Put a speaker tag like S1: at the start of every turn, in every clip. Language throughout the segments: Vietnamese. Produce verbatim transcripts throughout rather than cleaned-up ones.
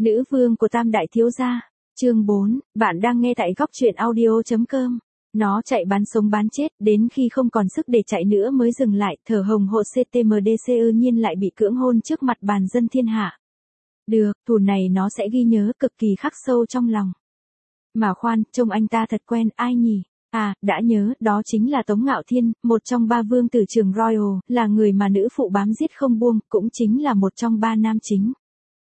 S1: Nữ vương của Tam Đại Thiếu Gia. Chương bốn, bạn đang nghe tại góc truyện audio.com. Nó chạy bán sống bán chết, đến khi không còn sức để chạy nữa mới dừng lại, thở hồng hộc xê tê em đê xê ư nhiên lại bị cưỡng hôn trước mặt bàn dân thiên hạ. Được, thù này nó sẽ ghi nhớ cực kỳ khắc sâu trong lòng. Mà khoan, trông anh ta thật quen, ai nhỉ? À, đã nhớ, đó chính là Tống Ngạo Thiên, một trong ba vương tử trường Royal, là người mà nữ phụ bám giết không buông, cũng chính là một trong ba nam chính.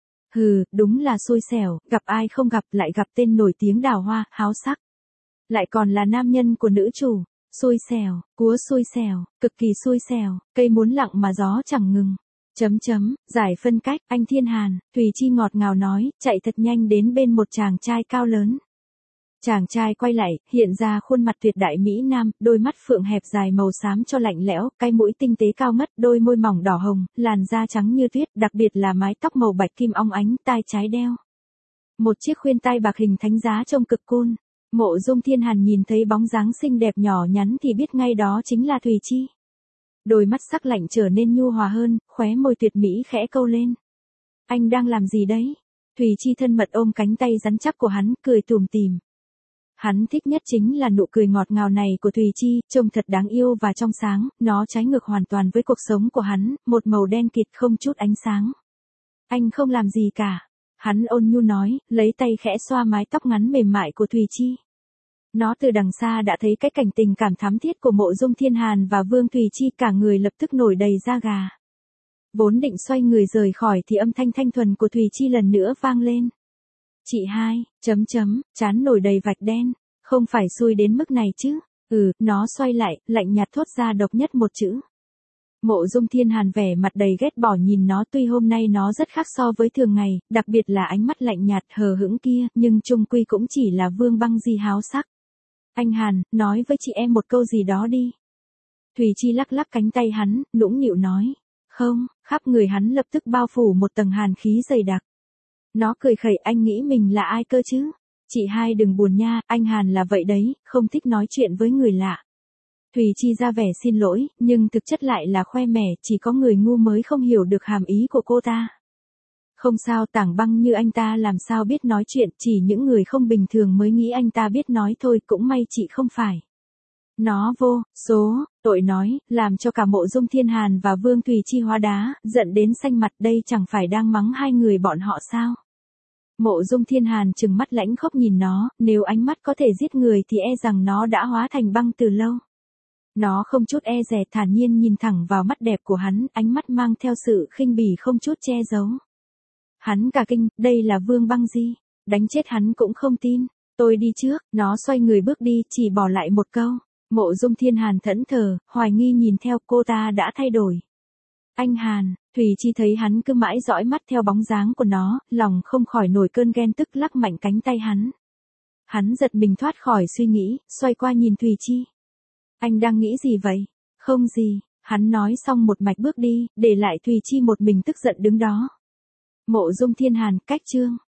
S1: Hừ, đúng là xui xẻo, gặp ai không gặp lại gặp tên nổi tiếng đào hoa, háo sắc. Lại còn là nam nhân của nữ chủ. Xui xẻo, cúa xui xẻo, cực kỳ xui xẻo, cây muốn lặng mà gió chẳng ngừng. Chấm chấm, giải phân cách, anh Thiên Hàn, Thùy Chi ngọt ngào nói, chạy thật nhanh đến bên một chàng trai cao lớn. Chàng trai quay lại, hiện ra khuôn mặt tuyệt đại Mỹ Nam, đôi mắt phượng hẹp dài màu xám cho lạnh lẽo, cái mũi tinh tế cao ngất, đôi môi mỏng đỏ hồng, làn da trắng như tuyết, đặc biệt là mái tóc màu bạch kim óng ánh, tai trái đeo một chiếc khuyên tai bạc hình thánh giá trông cực cool. Mộ Dung Thiên Hàn nhìn thấy bóng dáng xinh đẹp nhỏ nhắn thì biết ngay đó chính là Thùy Chi. Đôi mắt sắc lạnh trở nên nhu hòa hơn, khóe môi tuyệt mỹ khẽ câu lên. Anh đang làm gì đấy? Thùy Chi thân mật ôm cánh tay rắn chắc của hắn, cười tủm tỉm. Hắn thích nhất chính là nụ cười ngọt ngào này của Thùy Chi, trông thật đáng yêu và trong sáng, nó trái ngược hoàn toàn với cuộc sống của hắn, một màu đen kịt không chút ánh sáng. Anh không làm gì cả. Hắn ôn nhu nói, lấy tay khẽ xoa mái tóc ngắn mềm mại của Thùy Chi. Nó từ đằng xa đã thấy cái cảnh tình cảm thắm thiết của Mộ Dung Thiên Hàn và Vương Thùy Chi, cả người lập tức nổi đầy da gà. Vốn định xoay người rời khỏi thì âm thanh thanh thuần của Thùy Chi lần nữa vang lên. Chị hai, chấm chấm, trán nổi đầy vạch đen, không phải xui đến mức này chứ. Ừ, nó xoay lại, lạnh nhạt thốt ra độc nhất một chữ. Mộ Dung Thiên Hàn vẻ mặt đầy ghét bỏ nhìn nó, tuy hôm nay nó rất khác so với thường ngày, đặc biệt là ánh mắt lạnh nhạt hờ hững kia, nhưng chung quy cũng chỉ là Vương Băng Di háo sắc. Anh Hàn, nói với chị em một câu gì đó đi. Thùy Chi lắc lắc cánh tay hắn, nũng nịu nói. Không, khắp người hắn lập tức bao phủ một tầng hàn khí dày đặc. Nó cười khẩy, anh nghĩ mình là ai cơ chứ? Chị hai đừng buồn nha, anh Hàn là vậy đấy, không thích nói chuyện với người lạ. Thùy Chi ra vẻ xin lỗi, nhưng thực chất lại là khoe mẽ, chỉ có người ngu mới không hiểu được hàm ý của cô ta. Không sao, Tảng Băng như anh ta làm sao biết nói chuyện, chỉ những người không bình thường mới nghĩ anh ta biết nói thôi, cũng may chị không phải. Nó vô số, tội nói, làm cho cả Mộ Dung Thiên Hàn và Vương Thùy Chi hóa đá, giận đến xanh mặt, đây chẳng phải đang mắng hai người bọn họ sao? Mộ Dung Thiên Hàn trừng mắt lãnh khốc nhìn nó, nếu ánh mắt có thể giết người thì e rằng nó đã hóa thành băng từ lâu. Nó không chút e dè, thản nhiên nhìn thẳng vào mắt đẹp của hắn, ánh mắt mang theo sự khinh bỉ không chút che giấu. Hắn cả kinh, đây là Vương Băng Di, đánh chết hắn cũng không tin. Tôi đi trước, nó xoay người bước đi, chỉ bỏ lại một câu. Mộ Dung Thiên Hàn thẫn thờ, hoài nghi nhìn theo, cô ta đã thay đổi. Anh Hàn, Thùy Chi thấy hắn cứ mãi dõi mắt theo bóng dáng của nó, lòng không khỏi nổi cơn ghen tức, lắc mạnh cánh tay hắn. Hắn giật mình thoát khỏi suy nghĩ, xoay qua nhìn Thùy Chi. Anh đang nghĩ gì vậy? Không gì, hắn nói xong một mạch bước đi, để lại Thùy Chi một mình tức giận đứng đó. Mộ Dung Thiên Hàn, cách chương.